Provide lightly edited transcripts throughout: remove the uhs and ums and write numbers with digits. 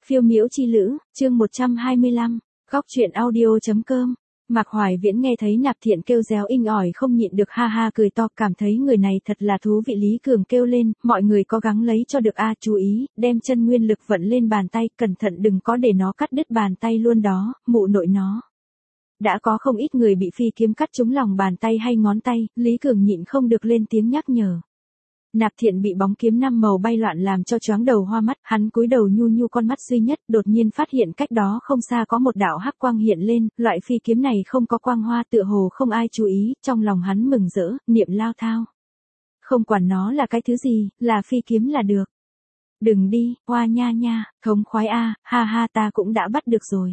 Phiêu miễu chi lữ, chương 125, góc truyện audio.com. Mạc Hoài Viễn nghe thấy Nạp Thiện kêu réo inh ỏi không nhịn được ha ha cười to, cảm thấy người này thật là thú vị. Lý Cường kêu lên, mọi người cố gắng lấy cho được a, chú ý, đem chân nguyên lực vận lên bàn tay, cẩn thận đừng có để nó cắt đứt bàn tay luôn đó, mụ nội nó. Đã có không ít người bị phi kiếm cắt trúng lòng bàn tay hay ngón tay, Lý Cường nhịn không được lên tiếng nhắc nhở. Nạp Thiện bị bóng kiếm năm màu bay loạn làm cho choáng đầu hoa mắt, hắn cúi đầu nhu nhu con mắt duy nhất, đột nhiên phát hiện cách đó không xa có một đạo hắc quang hiện lên, loại phi kiếm này không có quang hoa, tựa hồ không ai chú ý, trong lòng hắn mừng rỡ, niệm lao thao. Không quản nó là cái thứ gì, là phi kiếm là được. Đừng đi, hoa nha nha, thống khoái a, ha ha, ta cũng đã bắt được rồi.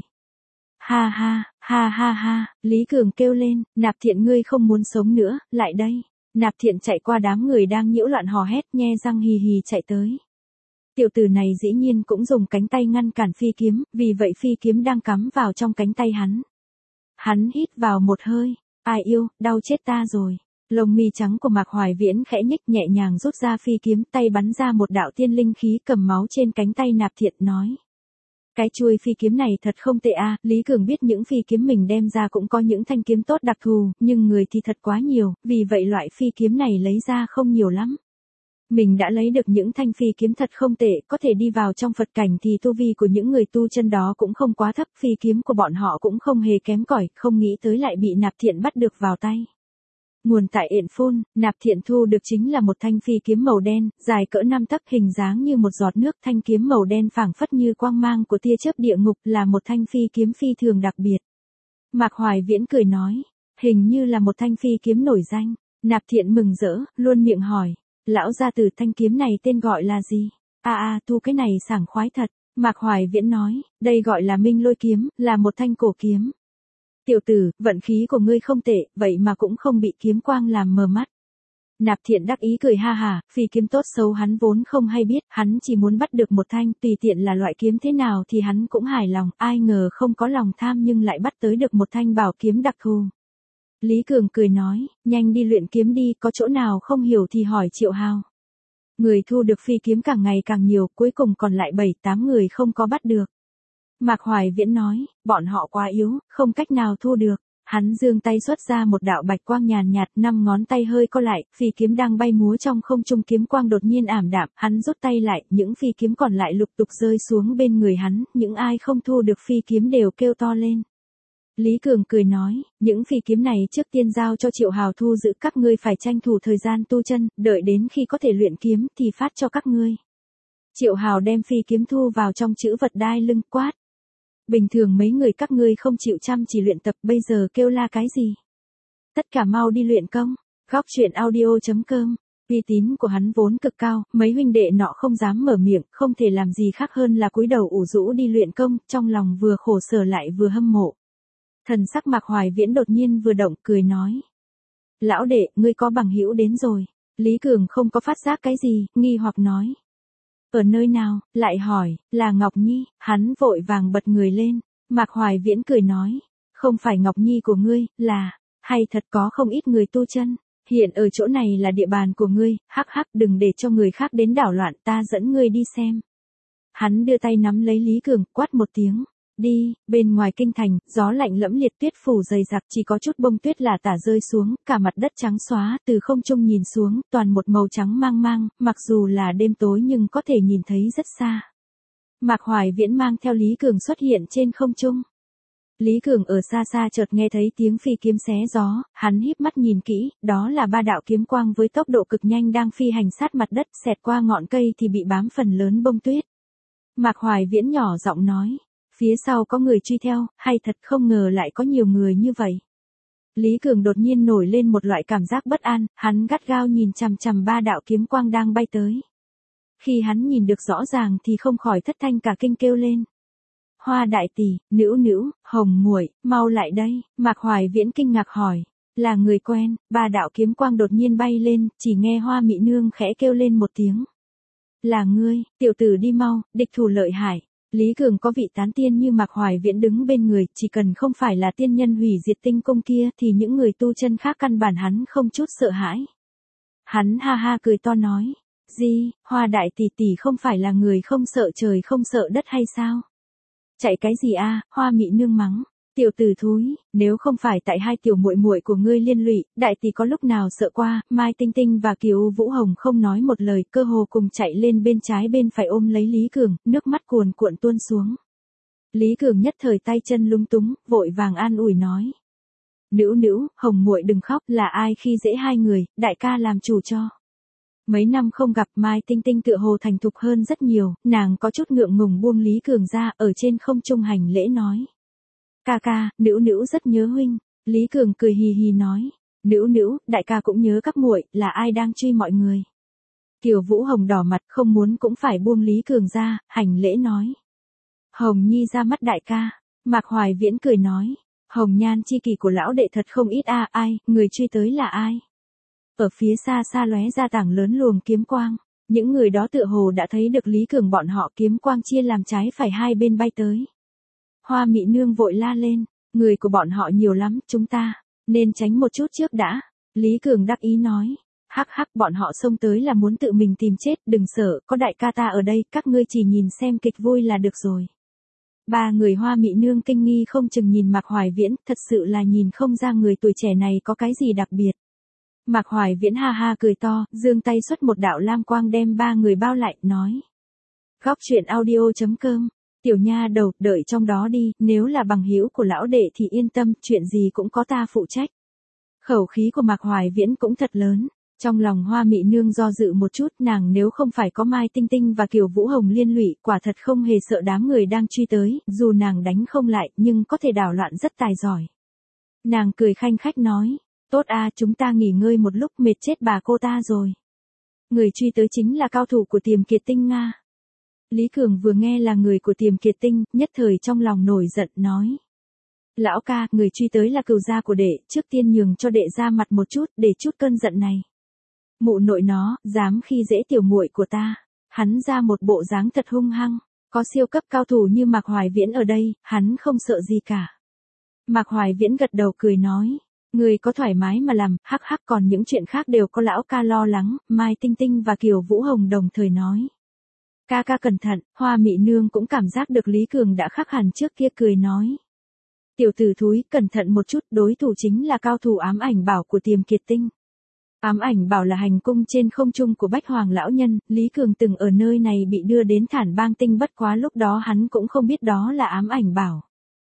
Ha ha, ha ha ha, Lý Cường kêu lên, Nạp Thiện ngươi không muốn sống nữa, lại đây. Nạp Thiện chạy qua đám người đang nhiễu loạn hò hét, nhe răng hì hì chạy tới. Tiểu tử này dĩ nhiên cũng dùng cánh tay ngăn cản phi kiếm, vì vậy phi kiếm đang cắm vào trong cánh tay hắn. Hắn hít vào một hơi, ai yêu, đau chết ta rồi. Lông mi trắng của Mạc Hoài Viễn khẽ nhích, nhẹ nhàng rút ra phi kiếm, tay bắn ra một đạo tiên linh khí, cầm máu trên cánh tay Nạp Thiện nói. Cái chuôi phi kiếm này thật không tệ a. Lý Cường biết những phi kiếm mình đem ra cũng có những thanh kiếm tốt đặc thù, nhưng người thì thật quá nhiều, vì vậy loại phi kiếm này lấy ra không nhiều lắm. Mình đã lấy được những thanh phi kiếm thật không tệ, có thể đi vào trong Phật cảnh thì tu vi của những người tu chân đó cũng không quá thấp, phi kiếm của bọn họ cũng không hề kém cỏi, không nghĩ tới lại bị Nạp Thiện bắt được vào tay. Nguồn tại Yện Phun, Nạp Thiện thu được chính là một thanh phi kiếm màu đen, dài cỡ 5 tấc, hình dáng như một giọt nước, thanh kiếm màu đen phảng phất như quang mang của tia chớp địa ngục, là một thanh phi kiếm phi thường đặc biệt. Mạc Hoài Viễn cười nói, hình như là một thanh phi kiếm nổi danh. Nạp Thiện mừng rỡ, luôn miệng hỏi, lão gia tử, thanh kiếm này tên gọi là gì? Tu cái này sảng khoái thật. Mạc Hoài Viễn nói, đây gọi là Minh Lôi kiếm, là một thanh cổ kiếm. Tiểu tử, vận khí của ngươi không tệ, vậy mà cũng không bị kiếm quang làm mờ mắt. Nạp Thiện đắc ý cười ha ha, phi kiếm tốt xấu hắn vốn không hay biết, hắn chỉ muốn bắt được một thanh, tùy tiện là loại kiếm thế nào thì hắn cũng hài lòng, ai ngờ không có lòng tham nhưng lại bắt tới được một thanh bảo kiếm đặc thù. Lý Cường cười nói, nhanh đi luyện kiếm đi, có chỗ nào không hiểu thì hỏi Triệu Hào. Người thu được phi kiếm càng ngày càng nhiều, cuối cùng còn lại 7-8 người không có bắt được. Mạc Hoài Viễn nói, bọn họ quá yếu, không cách nào thu được. Hắn giương tay xuất ra một đạo bạch quang nhàn nhạt, 5 ngón tay hơi co lại, phi kiếm đang bay múa trong không trung, kiếm quang đột nhiên ảm đạm, hắn rút tay lại, những phi kiếm còn lại lục tục rơi xuống bên người hắn, những ai không thu được phi kiếm đều kêu to lên. Lý Cường cười nói, những phi kiếm này trước tiên giao cho Triệu Hào thu giữ, các ngươi phải tranh thủ thời gian tu chân, đợi đến khi có thể luyện kiếm thì phát cho các ngươi. Triệu Hào đem phi kiếm thu vào trong chữ vật đai lưng, quát. Bình thường mấy người các ngươi không chịu chăm chỉ luyện tập, bây giờ kêu la cái gì? Tất cả mau đi luyện công. Góc truyện audio.com. Uy tín của hắn vốn cực cao, mấy huynh đệ nọ không dám mở miệng, không thể làm gì khác hơn là cúi đầu ủ rũ đi luyện công, trong lòng vừa khổ sở lại vừa hâm mộ. Thần sắc Mạc Hoài Viễn đột nhiên vừa động, cười nói. Lão đệ, ngươi có bằng hữu đến rồi. Lý Cường không có phát giác cái gì, nghi hoặc nói. Ở nơi nào, lại hỏi, là Ngọc Nhi, hắn vội vàng bật người lên. Mạc Hoài Viễn cười nói, không phải Ngọc Nhi của ngươi, là, hay thật có không ít người tu chân, hiện ở chỗ này là địa bàn của ngươi, hắc hắc, đừng để cho người khác đến đảo loạn, ta dẫn ngươi đi xem. Hắn đưa tay nắm lấy Lý Cường, quát một tiếng. Đi, bên ngoài kinh thành, gió lạnh lẫm liệt, tuyết phủ dày đặc, chỉ có chút bông tuyết là tả rơi xuống, cả mặt đất trắng xóa, từ không trung nhìn xuống, toàn một màu trắng mang mang, mặc dù là đêm tối nhưng có thể nhìn thấy rất xa. Mạc Hoài Viễn mang theo Lý Cường xuất hiện trên không trung. Lý Cường ở xa xa chợt nghe thấy tiếng phi kiếm xé gió, hắn híp mắt nhìn kỹ, đó là 3 đạo kiếm quang với tốc độ cực nhanh đang phi hành sát mặt đất, xẹt qua ngọn cây thì bị bám phần lớn bông tuyết. Mạc Hoài Viễn nhỏ giọng nói. Phía sau có người truy theo, hay thật không ngờ lại có nhiều người như vậy. Lý Cường đột nhiên nổi lên một loại cảm giác bất an, hắn gắt gao nhìn chằm chằm 3 đạo kiếm quang đang bay tới. Khi hắn nhìn được rõ ràng thì không khỏi thất thanh cả kinh kêu lên. Hoa đại tỷ, Nữu Nữu, Hồng muội, mau lại đây. Mạc Hoài Viễn kinh ngạc hỏi, là người quen. 3 đạo kiếm quang đột nhiên bay lên, chỉ nghe Hoa Mị Nương khẽ kêu lên một tiếng. Là ngươi, tiểu tử đi mau, địch thủ lợi hại. Lý Cường có vị tán tiên như Mạc Hoài Viễn đứng bên người, chỉ cần không phải là tiên nhân hủy diệt tinh cung kia thì những người tu chân khác căn bản hắn không chút sợ hãi. Hắn ha ha cười to nói, Gì, Hoa đại tỷ tỷ không phải là người không sợ trời không sợ đất hay sao? Chạy cái gì a? Hoa Mị Nương mắng. Tiểu tử thúi, nếu không phải tại hai tiểu muội muội của ngươi liên lụy, đại tỷ có lúc nào sợ qua? Mai Tinh Tinh và Kiều Vũ Hồng không nói một lời, cơ hồ cùng chạy lên bên trái bên phải ôm lấy Lý Cường, nước mắt cuồn cuộn tuôn xuống. Lý Cường nhất thời tay chân lúng túng, vội vàng an ủi nói: "Nữu nữu, Hồng muội đừng khóc, là ai khi dễ hai người, đại ca làm chủ cho." Mấy năm không gặp, Mai Tinh Tinh tựa hồ thành thục hơn rất nhiều, nàng có chút ngượng ngùng buông Lý Cường ra, ở trên không trung hành lễ nói: "Ca ca, nữu nữu rất nhớ huynh." Lý Cường cười hì hì nói: "Nữu nữu, đại ca cũng nhớ các muội, là ai đang truy mọi người?" Kiều Vũ Hồng đỏ mặt không muốn cũng phải buông Lý Cường ra, hành lễ nói: "Hồng Nhi ra mắt đại ca." Mạc Hoài Viễn cười nói: "Hồng nhan chi kỷ của lão đệ thật không ít a, ai, người truy tới là ai?" Ở phía xa xa lóe ra tảng lớn luồng kiếm quang, những người đó tựa hồ đã thấy được Lý Cường bọn họ, kiếm quang chia làm trái phải hai bên bay tới. Hoa Mị Nương vội la lên: "Người của bọn họ nhiều lắm, chúng ta nên tránh một chút trước đã." Lý Cường đắc ý nói: "Hắc hắc, bọn họ xông tới là muốn tự mình tìm chết, đừng sợ, có đại ca ta ở đây, các ngươi chỉ nhìn xem kịch vui là được rồi." Ba người Hoa Mị Nương kinh nghi không chừng nhìn Mạc Hoài Viễn, thật sự là nhìn không ra người tuổi trẻ này có cái gì đặc biệt. Mạc Hoài Viễn ha ha cười to, giương tay xuất một đạo lam quang đem ba người bao lại, nói: "Góc truyện audio.com, tiểu nha đầu, đợi trong đó đi, nếu là bằng hữu của lão đệ thì yên tâm, chuyện gì cũng có ta phụ trách." Khẩu khí của Mạc Hoài Viễn cũng thật lớn. Trong lòng Hoa Mị Nương do dự một chút, nàng nếu không phải có Mai Tinh Tinh và Kiều Vũ Hồng liên lụy, quả thật không hề sợ đám người đang truy tới, dù nàng đánh không lại, nhưng có thể đảo loạn rất tài giỏi. Nàng cười khanh khách nói: "Tốt a, chúng ta nghỉ ngơi một lúc, mệt chết bà cô ta rồi." Người truy tới chính là cao thủ của Tiềm Kiệt Tinh Nga. Lý Cường vừa nghe là người của Tiềm Kiệt Tinh, nhất thời trong lòng nổi giận, nói: "Lão ca, người truy tới là cừu gia của đệ, trước tiên nhường cho đệ ra mặt một chút, để chút cơn giận này." Mụ nội nó, dám khi dễ tiểu muội của ta. Hắn ra một bộ dáng thật hung hăng, có siêu cấp cao thủ như Mạc Hoài Viễn ở đây, hắn không sợ gì cả. Mạc Hoài Viễn gật đầu cười nói: "Người có thoải mái mà làm, hắc hắc, còn những chuyện khác đều có lão ca lo lắng." Mai Tinh Tinh và Kiều Vũ Hồng đồng thời nói: "Ca ca cẩn thận." Hoa Mị Nương cũng cảm giác được Lý Cường đã khác hẳn trước kia, cười nói: "Tiểu tử thúi, cẩn thận một chút, đối thủ chính là cao thủ Ám Ảnh Bảo của Tiềm Kiệt Tinh." Ám Ảnh Bảo là hành cung trên không trung của Bách Hoàng lão nhân, Lý Cường từng ở nơi này bị đưa đến Thản Bang Tinh, bất quá lúc đó hắn cũng không biết đó là Ám Ảnh Bảo.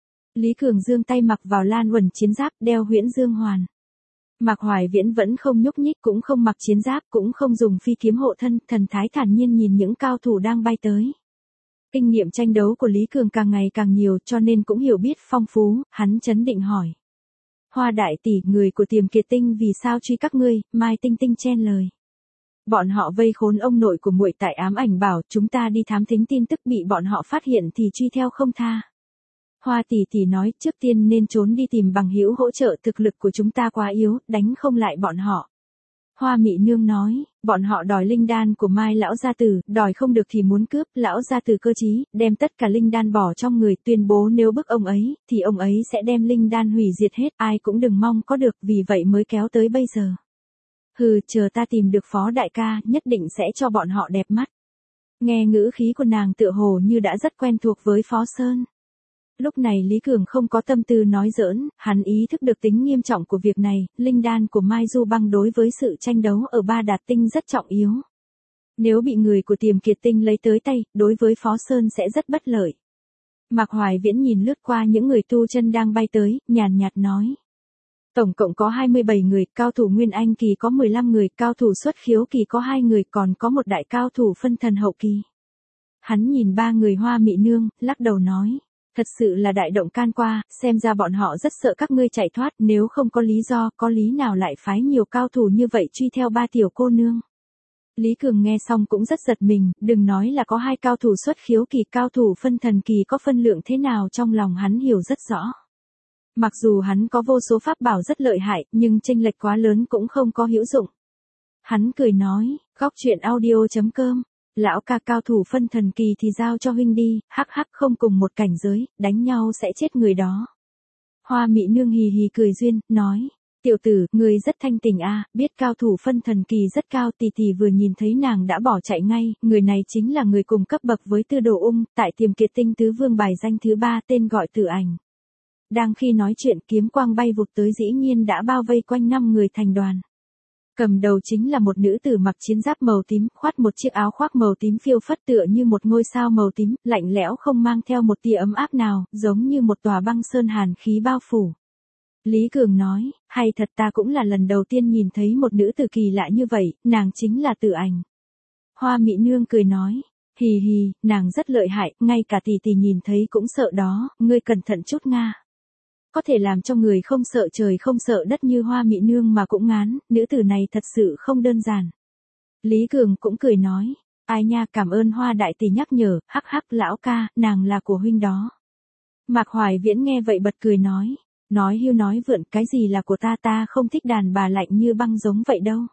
Lý Cường giương tay mặc vào Lan Uẩn chiến giáp, đeo Huyễn Dương Hoàn. Mạc Hoài Viễn vẫn không nhúc nhích, cũng không mặc chiến giáp, cũng không dùng phi kiếm hộ thân, thần thái thản nhiên nhìn những cao thủ đang bay tới. Kinh nghiệm tranh đấu của Lý Cường càng ngày càng nhiều, cho nên cũng hiểu biết phong phú, hắn trấn định hỏi: "Hoa đại tỷ, người của Tiềm Kiệt Tinh vì sao truy các ngươi?" Mai Tinh Tinh chen lời: "Bọn họ vây khốn ông nội của muội tại Ám Ảnh Bảo, chúng ta đi thám thính tin tức, bị bọn họ phát hiện thì truy theo không tha." Hoa tỷ tỷ nói: "Trước tiên nên trốn đi tìm bằng hữu hỗ trợ, thực lực của chúng ta quá yếu, đánh không lại bọn họ." Hoa Mị Nương nói: "Bọn họ đòi linh đan của Mai lão gia tử, đòi không được thì muốn cướp." Lão gia tử cơ trí, đem tất cả linh đan bỏ trong người, tuyên bố nếu bức ông ấy, thì ông ấy sẽ đem linh đan hủy diệt hết, ai cũng đừng mong có được, vì vậy mới kéo tới bây giờ. "Hừ, chờ ta tìm được Phó đại ca, nhất định sẽ cho bọn họ đẹp mắt." Nghe ngữ khí của nàng tựa hồ như đã rất quen thuộc với Phó Sơn. Lúc này Lý Cường không có tâm tư nói giỡn, hắn ý thức được tính nghiêm trọng của việc này, linh đan của Mai Du Băng đối với sự tranh đấu ở Ba Đạt Tinh rất trọng yếu. Nếu bị người của Tiềm Kiệt Tinh lấy tới tay, đối với Phó Sơn sẽ rất bất lợi. Mạc Hoài Viễn nhìn lướt qua những người tu chân đang bay tới, nhàn nhạt nói: "Tổng cộng có 27 người, cao thủ Nguyên Anh kỳ có 15 người, cao thủ xuất khiếu kỳ có 2 người, còn có một đại cao thủ phân thần hậu kỳ." Hắn nhìn ba người Hoa Mị Nương, lắc đầu nói: "Thật sự là đại động can qua, xem ra bọn họ rất sợ các ngươi chạy thoát, nếu không có lý do, có lý nào lại phái nhiều cao thủ như vậy truy theo ba tiểu cô nương." Lý Cường nghe xong cũng rất giật mình, đừng nói là có 2 cao thủ xuất khiếu kỳ, cao thủ phân thần kỳ có phân lượng thế nào trong lòng hắn hiểu rất rõ. Mặc dù hắn có vô số pháp bảo rất lợi hại, nhưng chênh lệch quá lớn cũng không có hữu dụng. Hắn cười nói: "Góc truyện audio.com, lão ca, cao thủ phân thần kỳ thì giao cho huynh đi, hắc hắc, không cùng một cảnh giới, đánh nhau sẽ chết người đó." Hoa Mị Nương hì hì cười duyên, nói: Tiểu tử, ngươi rất thanh tình a, biết cao thủ phân thần kỳ rất cao, tỷ tỷ vừa nhìn thấy nàng đã bỏ chạy ngay, người này chính là người cùng cấp bậc với Tư Đồ Ung, tại Tiềm Kiệt Tinh tứ vương bài danh thứ 3 tên gọi Tử Ảnh. Đang khi nói chuyện kiếm quang bay vụt tới dĩ nhiên đã bao vây quanh 5 người thành đoàn. Cầm đầu chính là một nữ tử mặc chiến giáp màu tím, khoác một chiếc áo khoác màu tím phiêu phất tựa như một ngôi sao màu tím, lạnh lẽo không mang theo một tia ấm áp nào, giống như một tòa băng sơn hàn khí bao phủ. Lý Cường nói, hay thật ta cũng là lần đầu tiên nhìn thấy một nữ tử kỳ lạ như vậy, nàng chính là Tử Ảnh. Hoa Mị Nương cười nói, hì hì, nàng rất lợi hại, ngay cả tỷ tỷ nhìn thấy cũng sợ đó, ngươi cẩn thận chút nga. Có thể làm cho người không sợ trời không sợ đất như Hoa Mị Nương mà cũng ngán, nữ tử này thật sự không đơn giản. Lý Cường cũng cười nói, ai nha, cảm ơn Hoa đại tỷ nhắc nhở, hắc hắc lão ca, nàng là của huynh đó. Mạc Hoài Viễn nghe vậy bật cười nói hưu nói vượn, cái gì là của ta không thích đàn bà lạnh như băng giống vậy đâu.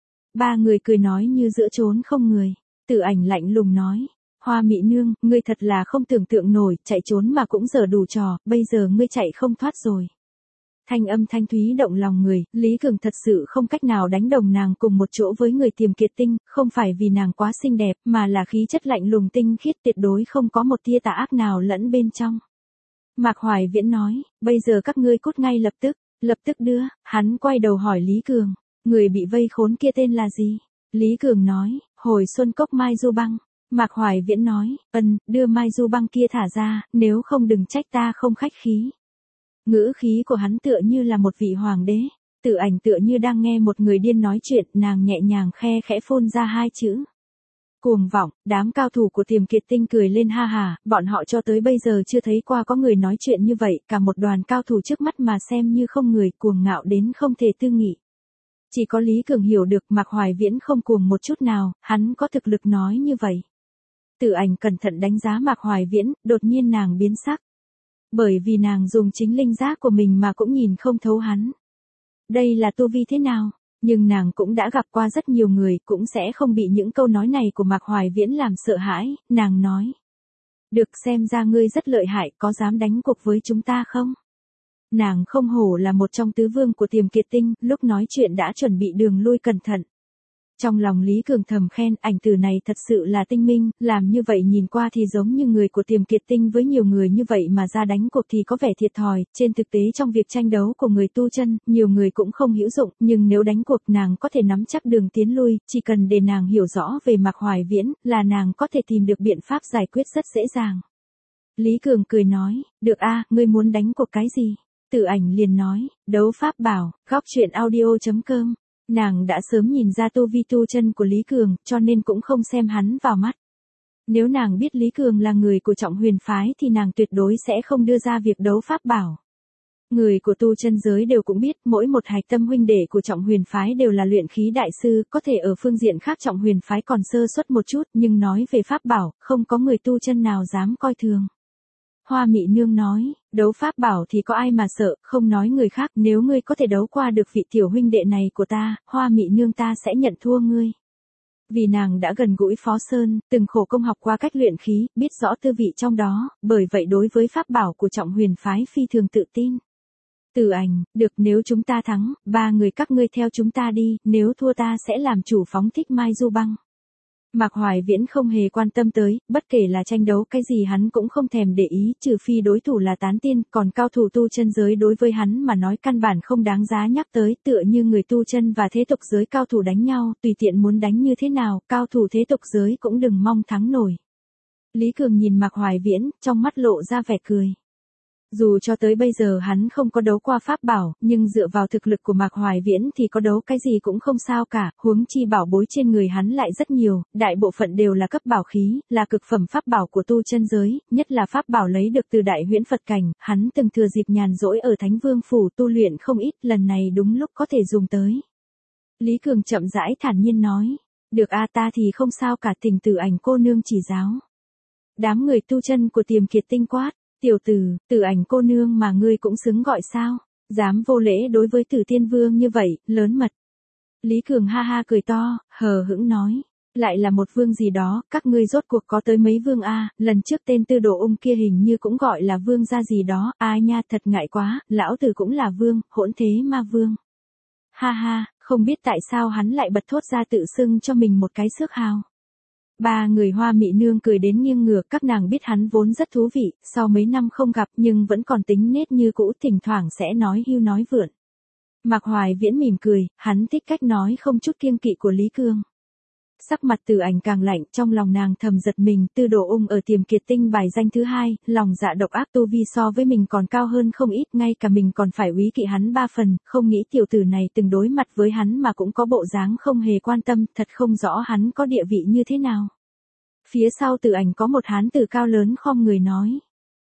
Ba người cười nói như giữa chốn không người. Tử Ảnh lạnh lùng nói, Hoa Mị Nương, ngươi thật là không tưởng tượng nổi, chạy trốn mà cũng giờ đủ trò, bây giờ ngươi chạy không thoát rồi. Thanh âm thanh thúy động lòng người, Lý Cường thật sự không cách nào đánh đồng nàng cùng một chỗ với người Tiềm Kiệt Tinh, không phải vì nàng quá xinh đẹp, mà là khí chất lạnh lùng tinh khiết tuyệt đối không có một tia tà ác nào lẫn bên trong. Mạc Hoài Viễn nói, bây giờ các ngươi cút ngay lập tức đưa, hắn quay đầu hỏi Lý Cường, người bị vây khốn kia tên là gì? Lý Cường nói, Hồi Xuân Cốc Mai Du Băng. Mạc Hoài Viễn nói, đưa Mai Du Băng kia thả ra, nếu không đừng trách ta không khách khí. Ngữ khí của hắn tựa như là một vị hoàng đế. Tử Ảnh tựa như đang nghe một người điên nói chuyện, nàng nhẹ nhàng khe khẽ phun ra 2 chữ. Cuồng vọng. Đám cao thủ của Tiềm Kiệt Tinh cười lên ha hà, bọn họ cho tới bây giờ chưa thấy qua có người nói chuyện như vậy, cả một đoàn cao thủ trước mắt mà xem như không người, cuồng ngạo đến không thể tư nghị. Chỉ có Lý Cường hiểu được Mạc Hoài Viễn không cuồng một chút nào, hắn có thực lực nói như vậy. Tử Ảnh cẩn thận đánh giá Mạc Hoài Viễn, đột nhiên nàng biến sắc. Bởi vì nàng dùng chính linh giác của mình mà cũng nhìn không thấu hắn. Đây là tu vi thế nào? Nhưng nàng cũng đã gặp qua rất nhiều người, cũng sẽ không bị những câu nói này của Mạc Hoài Viễn làm sợ hãi, nàng nói. Được, xem ra ngươi rất lợi hại, có dám đánh cuộc với chúng ta không? Nàng không hổ là một trong tứ vương của Tiềm Kiệt Tinh, lúc nói chuyện đã chuẩn bị đường lui cẩn thận. Trong lòng Lý Cường thầm khen, ảnh tử này thật sự là tinh minh, làm như vậy nhìn qua thì giống như người của Tiềm Kiệt Tinh với nhiều người như vậy mà ra đánh cuộc thì có vẻ thiệt thòi, trên thực tế trong việc tranh đấu của người tu chân, nhiều người cũng không hữu dụng, nhưng nếu đánh cuộc nàng có thể nắm chắc đường tiến lui, chỉ cần để nàng hiểu rõ về Mạc Hoài Viễn, là nàng có thể tìm được biện pháp giải quyết rất dễ dàng. Lý Cường cười nói, được a, ngươi muốn đánh cuộc cái gì? Tử Ảnh liền nói, đấu pháp bảo, góc truyện audio.com. Nàng đã sớm nhìn ra tu vi tu chân của Lý Cường, cho nên cũng không xem hắn vào mắt. Nếu nàng biết Lý Cường là người của Trọng Huyền phái thì nàng tuyệt đối sẽ không đưa ra việc đấu pháp bảo. Người của tu chân giới đều cũng biết, mỗi một hạch tâm huynh đệ của Trọng Huyền phái đều là luyện khí đại sư, có thể ở phương diện khác Trọng Huyền phái còn sơ suất một chút, nhưng nói về pháp bảo, không có người tu chân nào dám coi thường. Hoa Mị Nương nói, đấu pháp bảo thì có ai mà sợ, không nói người khác, nếu ngươi có thể đấu qua được vị tiểu huynh đệ này của ta, Hoa Mị Nương ta sẽ nhận thua ngươi. Vì nàng đã gần gũi Phó Sơn, từng khổ công học qua cách luyện khí, biết rõ tư vị trong đó, bởi vậy đối với pháp bảo của Trọng Huyền phái phi thường tự tin. Tử Ảnh, được, nếu chúng ta thắng, 3 người các ngươi theo chúng ta đi, nếu thua ta sẽ làm chủ phóng thích Mai Du Băng. Mạc Hoài Viễn không hề quan tâm tới, bất kể là tranh đấu cái gì hắn cũng không thèm để ý, trừ phi đối thủ là tán tiên, còn cao thủ tu chân giới đối với hắn mà nói căn bản không đáng giá nhắc tới, tựa như người tu chân và thế tục giới cao thủ đánh nhau, tùy tiện muốn đánh như thế nào, cao thủ thế tục giới cũng đừng mong thắng nổi. Lý Cường nhìn Mạc Hoài Viễn, trong mắt lộ ra vẻ cười. Dù cho tới bây giờ hắn không có đấu qua pháp bảo, nhưng dựa vào thực lực của Mạc Hoài Viễn thì có đấu cái gì cũng không sao cả, huống chi bảo bối trên người hắn lại rất nhiều, đại bộ phận đều là cấp bảo khí, là cực phẩm pháp bảo của tu chân giới, nhất là pháp bảo lấy được từ Đại Huyễn Phật Cảnh, hắn từng thừa dịp nhàn rỗi ở Thánh Vương Phủ tu luyện không ít, lần này đúng lúc có thể dùng tới. Lý Cường chậm rãi thản nhiên nói, được a, ta thì không sao cả, tình Tử Ảnh cô nương chỉ giáo. Đám người tu chân của Tiềm Kiệt Tinh quát. Tiểu tử, Tử Ảnh cô nương mà ngươi cũng xứng gọi sao? Dám vô lễ đối với Tử Tiên Vương như vậy, lớn mật. Lý Cường ha ha cười to, hờ hững nói. Lại là một vương gì đó, các ngươi rốt cuộc có tới mấy vương a? Lần trước tên Tư Đồ Ung kia hình như cũng gọi là vương gia gì đó, ai nha, thật ngại quá, lão tử cũng là vương, hỗn thế ma vương. Ha ha, không biết tại sao hắn lại bật thốt ra tự xưng cho mình một cái xước hào. Ba người Hoa Mị Nương cười đến nghiêng ngửa, các nàng biết hắn vốn rất thú vị, sau mấy năm không gặp nhưng vẫn còn tính nết như cũ, thỉnh thoảng sẽ nói hưu nói vượn. Mạc Hoài Viễn mỉm cười, hắn thích cách nói không chút kiêng kỵ của Lý Cương. Sắc mặt Từ Ảnh càng lạnh, trong lòng nàng thầm giật mình, Tư Đồ Ung ở Tiềm Kiệt Tinh bài danh thứ 2, lòng dạ độc ác, tu vi so với mình còn cao hơn không ít, ngay cả mình còn phải úy kỵ hắn 3 phần, không nghĩ tiểu tử này từng đối mặt với hắn mà cũng có bộ dáng không hề quan tâm, thật không rõ hắn có địa vị như thế nào. Phía sau Từ Ảnh có một hán tử cao lớn khom người nói: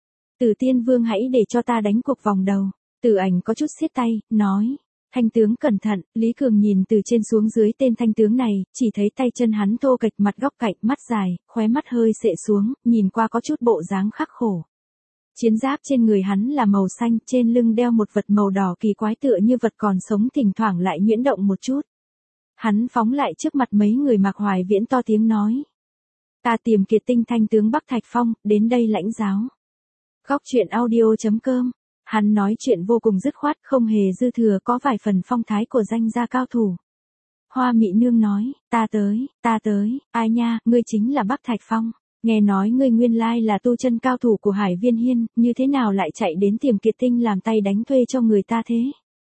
Từ Tiên Vương hãy để cho ta đánh cuộc vòng đầu. Từ Ảnh có chút siết tay, nói: Thanh tướng cẩn thận. Lý Cường nhìn từ trên xuống dưới tên thanh tướng này, chỉ thấy tay chân hắn thô kệch, mặt góc cạnh, mắt dài, khóe mắt hơi xệ xuống, nhìn qua có chút bộ dáng khắc khổ. Chiến giáp trên người hắn là màu xanh, trên lưng đeo một vật màu đỏ kỳ quái tựa như vật còn sống, thỉnh thoảng lại nhuyễn động một chút. Hắn phóng lại trước mặt mấy người. Mạc Hoài Viễn to tiếng nói: Ta Tiềm Kiệt Tinh thanh tướng Bắc Thạch Phong, đến đây lãnh giáo. Góc truyện audio.com. Hắn nói chuyện vô cùng dứt khoát, không hề dư thừa, có vài phần phong thái của danh gia cao thủ. Hoa Mị Nương nói: Ta tới, ai nha, ngươi chính là Bắc Thạch Phong. Nghe nói ngươi nguyên lai là tu chân cao thủ của Hải Viên Hiên, như thế nào lại chạy đến Tiềm Kiệt Tinh làm tay đánh thuê cho người ta thế?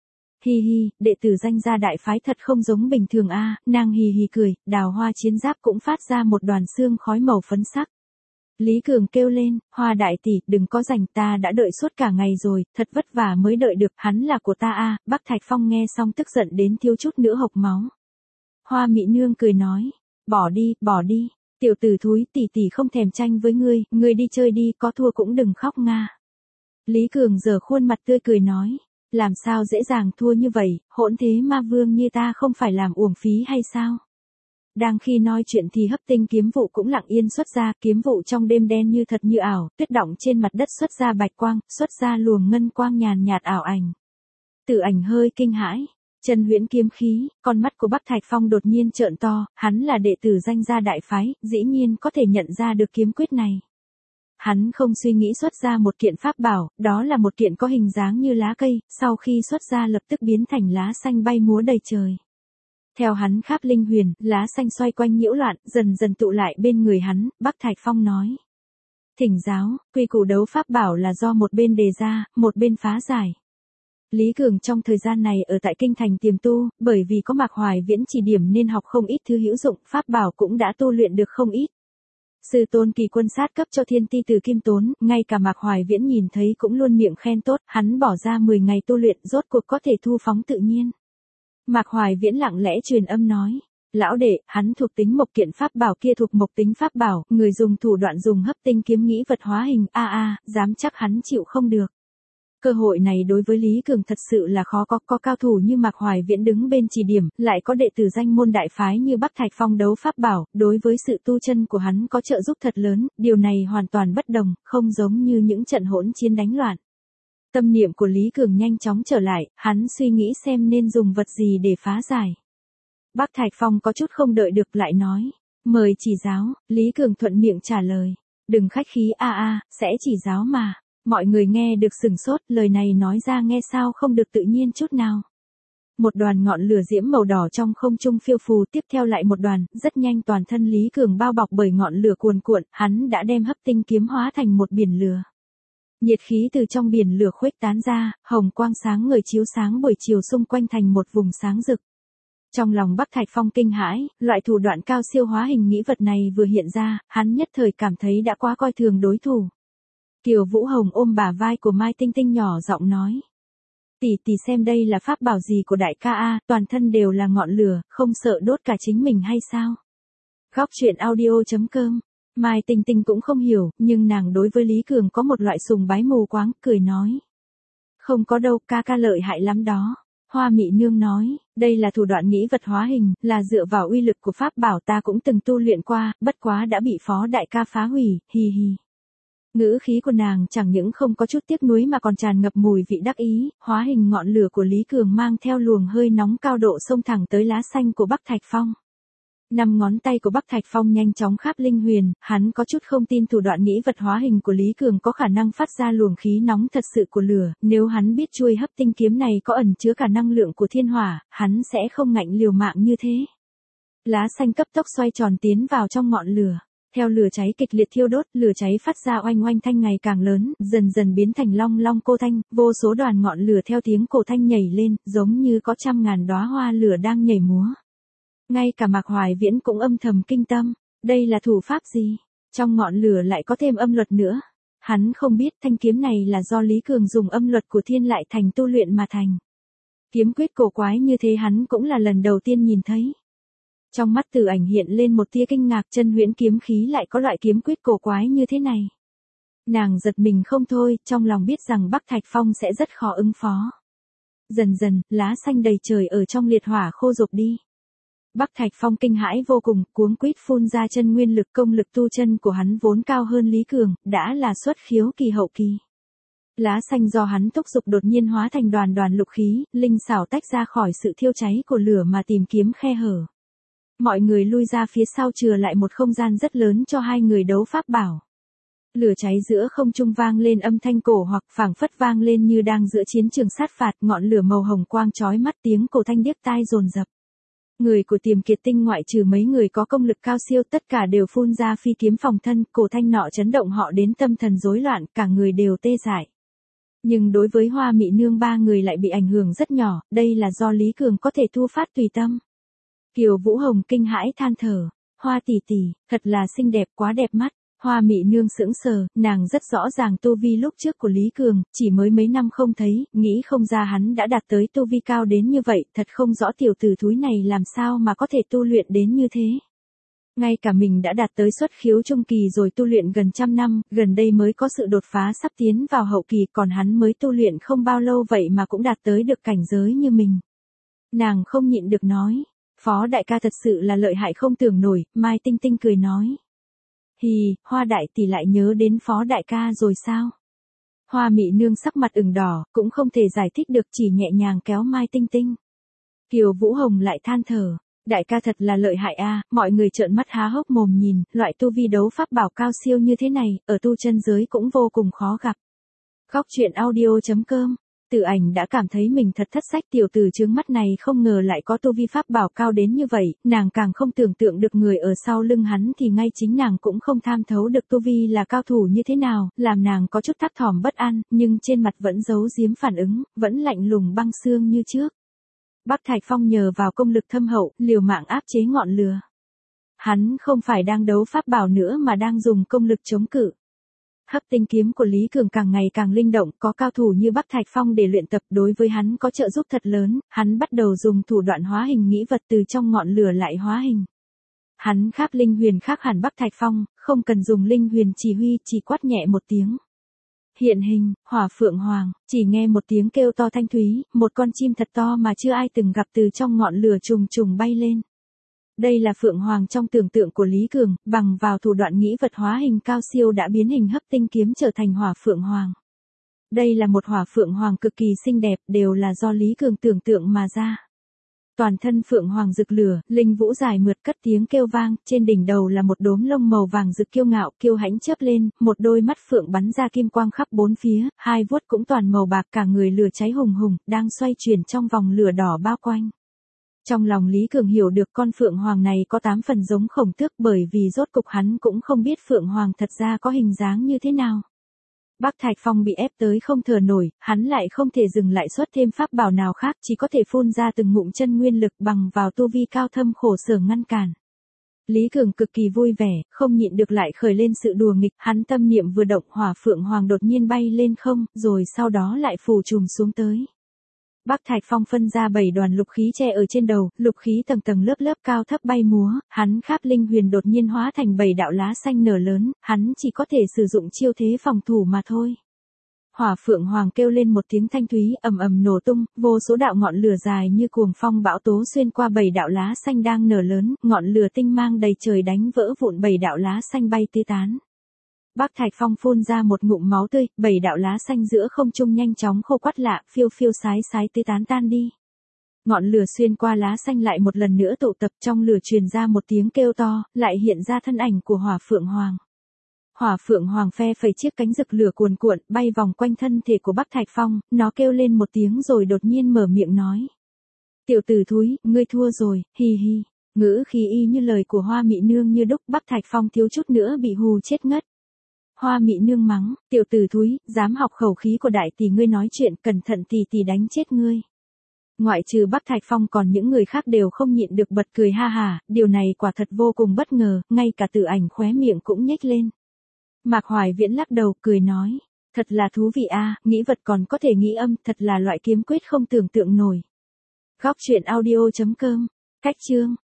Hi hi, đệ tử danh gia đại phái thật không giống bình thường a. Nàng hì hì cười, đào hoa chiến giáp cũng phát ra một đoàn xương khói màu phấn sắc. Lý Cường kêu lên: Hoa đại tỷ, đừng có rảnh, ta đã đợi suốt cả ngày rồi, thật vất vả mới đợi được, hắn là của ta a. Bắc Thạch Phong nghe xong tức giận đến thiếu chút nữa hộc máu. Hoa Mị Nương cười nói: Bỏ đi, tiểu tử thúi, tỷ tỷ không thèm tranh với ngươi đi chơi đi, có thua cũng đừng khóc nga. Lý Cường giở khuôn mặt tươi cười nói: Làm sao dễ dàng thua như vậy, hỗn thế ma vương như ta không phải làm uổng phí hay sao? Đang khi nói chuyện thì Hấp Tinh kiếm vụ cũng lặng yên xuất ra, kiếm vụ trong đêm đen như thật như ảo, tuyết động trên mặt đất xuất ra bạch quang, xuất ra luồng ngân quang nhàn nhạt ảo ảnh. Từ Ảnh hơi kinh hãi, chân huyễn kiếm khí, con mắt của Bắc Thạch Phong đột nhiên trợn to, hắn là đệ tử danh gia đại phái, dĩ nhiên có thể nhận ra được kiếm quyết này. Hắn không suy nghĩ xuất ra một kiện pháp bảo, đó là một kiện có hình dáng như lá cây, sau khi xuất ra lập tức biến thành lá xanh bay múa đầy trời. Theo hắn khắp linh huyền, lá xanh xoay quanh nhiễu loạn, dần dần tụ lại bên người hắn. Bắc Thạch Phong nói: Thỉnh giáo, quy củ đấu pháp bảo là do một bên đề ra, một bên phá giải. Lý Cường trong thời gian này ở tại kinh thành tiềm tu, bởi vì có Mạc Hoài Viễn chỉ điểm nên học không ít thứ hữu dụng, pháp bảo cũng đã tu luyện được không ít. Sư tôn Kỳ Quân sát cấp cho Thiên Ti Từ Kim Tốn, ngay cả Mạc Hoài Viễn nhìn thấy cũng luôn miệng khen tốt, hắn bỏ ra 10 ngày tu luyện rốt cuộc có thể thu phóng tự nhiên. Mạc Hoài Viễn lặng lẽ truyền âm nói: Lão đệ, hắn thuộc tính mộc, kiện pháp bảo kia thuộc mộc tính pháp bảo, người dùng thủ đoạn dùng Hấp Tinh kiếm nghĩ vật hóa hình, dám chắc hắn chịu không được. Cơ hội này đối với Lý Cường thật sự là khó có cao thủ như Mạc Hoài Viễn đứng bên chỉ điểm, lại có đệ tử danh môn đại phái như Bắc Thạch Phong đấu pháp bảo, đối với sự tu chân của hắn có trợ giúp thật lớn, điều này hoàn toàn bất đồng, không giống như những trận hỗn chiến đánh loạn. Tâm niệm của Lý Cường nhanh chóng trở lại, hắn suy nghĩ xem nên dùng vật gì để phá giải. Bắc Thạch Phong có chút không đợi được lại nói: Mời chỉ giáo. Lý Cường thuận miệng trả lời: Đừng khách khí, sẽ chỉ giáo mà. Mọi người nghe được sửng sốt, lời này nói ra nghe sao không được tự nhiên chút nào. Một đoàn ngọn lửa diễm màu đỏ trong không trung phiêu phù, tiếp theo lại một đoàn, rất nhanh toàn thân Lý Cường bao bọc bởi ngọn lửa cuồn cuộn, hắn đã đem Hấp Tinh kiếm hóa thành một biển lửa. Nhiệt khí từ trong biển lửa khuếch tán ra, hồng quang sáng ngời chiếu sáng buổi chiều xung quanh thành một vùng sáng rực. Trong lòng Bắc Thạch Phong kinh hãi, loại thủ đoạn cao siêu hóa hình nghĩ vật này vừa hiện ra, hắn nhất thời cảm thấy đã quá coi thường đối thủ. Kiều Vũ Hồng ôm bả vai của Mai Tinh Tinh nhỏ giọng nói: Tỷ xem đây là pháp bảo gì của đại ca a, toàn thân đều là ngọn lửa, không sợ đốt cả chính mình hay sao? Góc truyện audio.com. Mai Tinh Tinh cũng không hiểu, nhưng nàng đối với Lý Cường có một loại sùng bái mù quáng, cười nói: Không có đâu, ca lợi hại lắm đó. Hoa Mị Nương nói: Đây là thủ đoạn nghĩ vật hóa hình, là dựa vào uy lực của pháp bảo, ta cũng từng tu luyện qua, bất quá đã bị Phó đại ca phá hủy, hi hi. Ngữ khí của nàng chẳng những không có chút tiếc nuối mà còn tràn ngập mùi vị đắc ý, hóa hình ngọn lửa của Lý Cường mang theo luồng hơi nóng cao độ xông thẳng tới lá xanh của Bắc Thạch Phong. Năm ngón tay của Bắc Thạch Phong nhanh chóng kháp linh huyền, hắn có chút không tin thủ đoạn nghĩ vật hóa hình của Lý Cường có khả năng phát ra luồng khí nóng thật sự của lửa, nếu hắn biết chuôi hấp tinh kiếm này có ẩn chứa cả năng lượng của thiên hỏa, hắn sẽ không ngạnh liều mạng như thế. Lá xanh cấp tốc xoay tròn tiến vào trong ngọn lửa. Theo lửa cháy kịch liệt thiêu đốt, lửa cháy phát ra oanh oanh thanh ngày càng lớn, dần dần biến thành long long cô thanh, vô số đoàn ngọn lửa theo tiếng cổ thanh nhảy lên, giống như có trăm ngàn đóa hoa lửa đang nhảy múa. Ngay cả Mạc Hoài Viễn cũng âm thầm kinh tâm, đây là thủ pháp gì? Trong ngọn lửa lại có thêm âm luật nữa. Hắn không biết thanh kiếm này là do Lý Cường dùng âm luật của thiên lại thành tu luyện mà thành. Kiếm quyết cổ quái như thế hắn cũng là lần đầu tiên nhìn thấy. Trong mắt Từ Ảnh hiện lên một tia kinh ngạc, chân huyễn kiếm khí lại có loại kiếm quyết cổ quái như thế này. Nàng giật mình không thôi, trong lòng biết rằng Bắc Thạch Phong sẽ rất khó ứng phó. Dần dần, lá xanh đầy trời ở trong liệt hỏa khô rụp đi. Bắc Thạch Phong kinh hãi vô cùng, cuống quýt phun ra chân nguyên lực, công lực tu chân của hắn vốn cao hơn Lý Cường, đã là xuất khiếu kỳ hậu kỳ. Lá xanh do hắn thúc dục đột nhiên hóa thành đoàn đoàn lục khí, linh xảo tách ra khỏi sự thiêu cháy của lửa mà tìm kiếm khe hở. Mọi người lui ra phía sau chừa lại một không gian rất lớn cho hai người đấu pháp bảo. Lửa cháy giữa không trung vang lên âm thanh cổ hoặc phảng phất vang lên như đang giữa chiến trường sát phạt, ngọn lửa màu hồng quang chói mắt, tiếng cổ thanh điếc tai dồn dập. Người của Tiềm Kiệt Tinh ngoại trừ mấy người có công lực cao siêu tất cả đều phun ra phi kiếm phòng thân, cổ thanh nọ chấn động họ đến tâm thần rối loạn, cả người đều tê dại. Nhưng đối với Hoa Mị Nương ba người lại bị ảnh hưởng rất nhỏ, đây là do Lý Cường có thể thu phát tùy tâm. Kiều Vũ Hồng kinh hãi than thở, Hoa tỷ tỷ, thật là xinh đẹp, quá đẹp mắt. Hoa Mị Nương sững sờ, nàng rất rõ ràng tu vi lúc trước của Lý Cường, chỉ mới mấy năm không thấy, nghĩ không ra hắn đã đạt tới tu vi cao đến như vậy, thật không rõ tiểu tử thúi này làm sao mà có thể tu luyện đến như thế. Ngay cả mình đã đạt tới xuất khiếu trung kỳ rồi tu luyện gần trăm năm, gần đây mới có sự đột phá sắp tiến vào hậu kỳ, còn hắn mới tu luyện không bao lâu vậy mà cũng đạt tới được cảnh giới như mình. Nàng không nhịn được nói, Phó đại ca thật sự là lợi hại không tưởng nổi, Mai Tinh Tinh cười nói. Hì, Hoa đại tỷ lại nhớ đến Phó đại ca rồi sao? Hoa Mị Nương sắc mặt ửng đỏ, cũng không thể giải thích được, chỉ nhẹ nhàng kéo Mai Tinh Tinh. Kiều Vũ Hồng lại than thở, đại ca thật là lợi hại a, mọi người trợn mắt há hốc mồm nhìn, loại tu vi đấu pháp bảo cao siêu như thế này, ở tu chân giới cũng vô cùng khó gặp. Góc truyện audio.com. Từ Ảnh đã cảm thấy mình thật thất sách, tiểu tử chướng mắt này không ngờ lại có tu vi pháp bảo cao đến như vậy, nàng càng không tưởng tượng được người ở sau lưng hắn thì ngay chính nàng cũng không tham thấu được tu vi là cao thủ như thế nào, làm nàng có chút thấp thỏm bất an, nhưng trên mặt vẫn giấu giếm phản ứng, vẫn lạnh lùng băng xương như trước. Bắc Thạch Phong nhờ vào công lực thâm hậu, liều mạng áp chế ngọn lửa. Hắn không phải đang đấu pháp bảo nữa mà đang dùng công lực chống cự. Hấp tinh kiếm của Lý Cường càng ngày càng linh động, có cao thủ như Bắc Thạch Phong để luyện tập, đối với hắn có trợ giúp thật lớn, hắn bắt đầu dùng thủ đoạn hóa hình nghĩ vật từ trong ngọn lửa lại hóa hình. Hắn kháp linh huyền khác hẳn Bắc Thạch Phong, không cần dùng linh huyền chỉ huy, chỉ quát nhẹ một tiếng. Hiện hình, Hỏa Phượng Hoàng, chỉ nghe một tiếng kêu to thanh thúy, một con chim thật to mà chưa ai từng gặp từ trong ngọn lửa trùng trùng bay lên. Đây là Phượng Hoàng trong tưởng tượng của Lý Cường, bằng vào thủ đoạn nghĩ vật hóa hình cao siêu đã biến hình hấp tinh kiếm trở thành Hỏa Phượng Hoàng. Đây là một Hỏa Phượng Hoàng cực kỳ xinh đẹp, đều là do Lý Cường tưởng tượng mà ra. Toàn thân Phượng Hoàng rực lửa, linh vũ dài mượt cất tiếng kêu vang, trên đỉnh đầu là một đốm lông màu vàng rực kiêu ngạo, kiêu hãnh chớp lên, một đôi mắt phượng bắn ra kim quang khắp bốn phía, hai vuốt cũng toàn màu bạc, cả người lửa cháy hùng hùng, đang xoay chuyển trong vòng lửa đỏ bao quanh. Trong lòng Lý Cường hiểu được con Phượng Hoàng này có 8 phần giống Khổng Tước, bởi vì rốt cục hắn cũng không biết Phượng Hoàng thật ra có hình dáng như thế nào. Bắc Thạch Phong bị ép tới không thở nổi, hắn lại không thể dừng lại xuất thêm pháp bảo nào khác, chỉ có thể phun ra từng ngụm chân nguyên lực bằng vào tu vi cao thâm khổ sở ngăn cản. Lý Cường cực kỳ vui vẻ, không nhịn được lại khởi lên sự đùa nghịch, hắn tâm niệm vừa động, Hỏa Phượng Hoàng đột nhiên bay lên không, rồi sau đó lại phủ trùm xuống tới. Bắc Thạch Phong phân ra 7 đoàn lục khí che ở trên đầu, lục khí tầng tầng lớp lớp cao thấp bay múa, hắn kháp linh huyền đột nhiên hóa thành 7 đạo lá xanh nở lớn, hắn chỉ có thể sử dụng chiêu thế phòng thủ mà thôi. Hỏa Phượng Hoàng kêu lên một tiếng thanh thúy, ầm ầm nổ tung, vô số đạo ngọn lửa dài như cuồng phong bão tố xuyên qua 7 đạo lá xanh đang nở lớn, ngọn lửa tinh mang đầy trời đánh vỡ vụn 7 đạo lá xanh bay tứ tán. Bắc Thạch Phong phun ra một ngụm máu tươi, 7 đạo lá xanh giữa không trung nhanh chóng khô quắt lạ, phiêu phiêu sái sái tứ tán tan đi. Ngọn lửa xuyên qua lá xanh lại một lần nữa tụ tập, trong lửa truyền ra một tiếng kêu to, lại hiện ra thân ảnh của Hỏa Phượng Hoàng. Hỏa Phượng Hoàng phe phẩy chiếc cánh rực lửa cuồn cuộn, bay vòng quanh thân thể của Bắc Thạch Phong, nó kêu lên một tiếng rồi đột nhiên mở miệng nói. Tiểu tử thúi, ngươi thua rồi, hi hi. Ngữ khí y như lời của Hoa Mị Nương như đúc, Bắc Thạch Phong thiếu chút nữa bị hù chết ngất. Hoa Mị Nương mắng, tiểu tử thúi, dám học khẩu khí của đại tỷ ngươi nói chuyện, cẩn thận tỷ tỷ đánh chết ngươi. Ngoại trừ Bắc Thạch Phong còn những người khác đều không nhịn được bật cười ha hả, điều này quả thật vô cùng bất ngờ, ngay cả Tử Ảnh khóe miệng cũng nhếch lên. Mạc Hoài Viễn lắc đầu cười nói, thật là thú vị a, nghĩ vật còn có thể nghĩ âm, thật là loại kiếm quyết không tưởng tượng nổi. Góc truyện audio.com, cách chương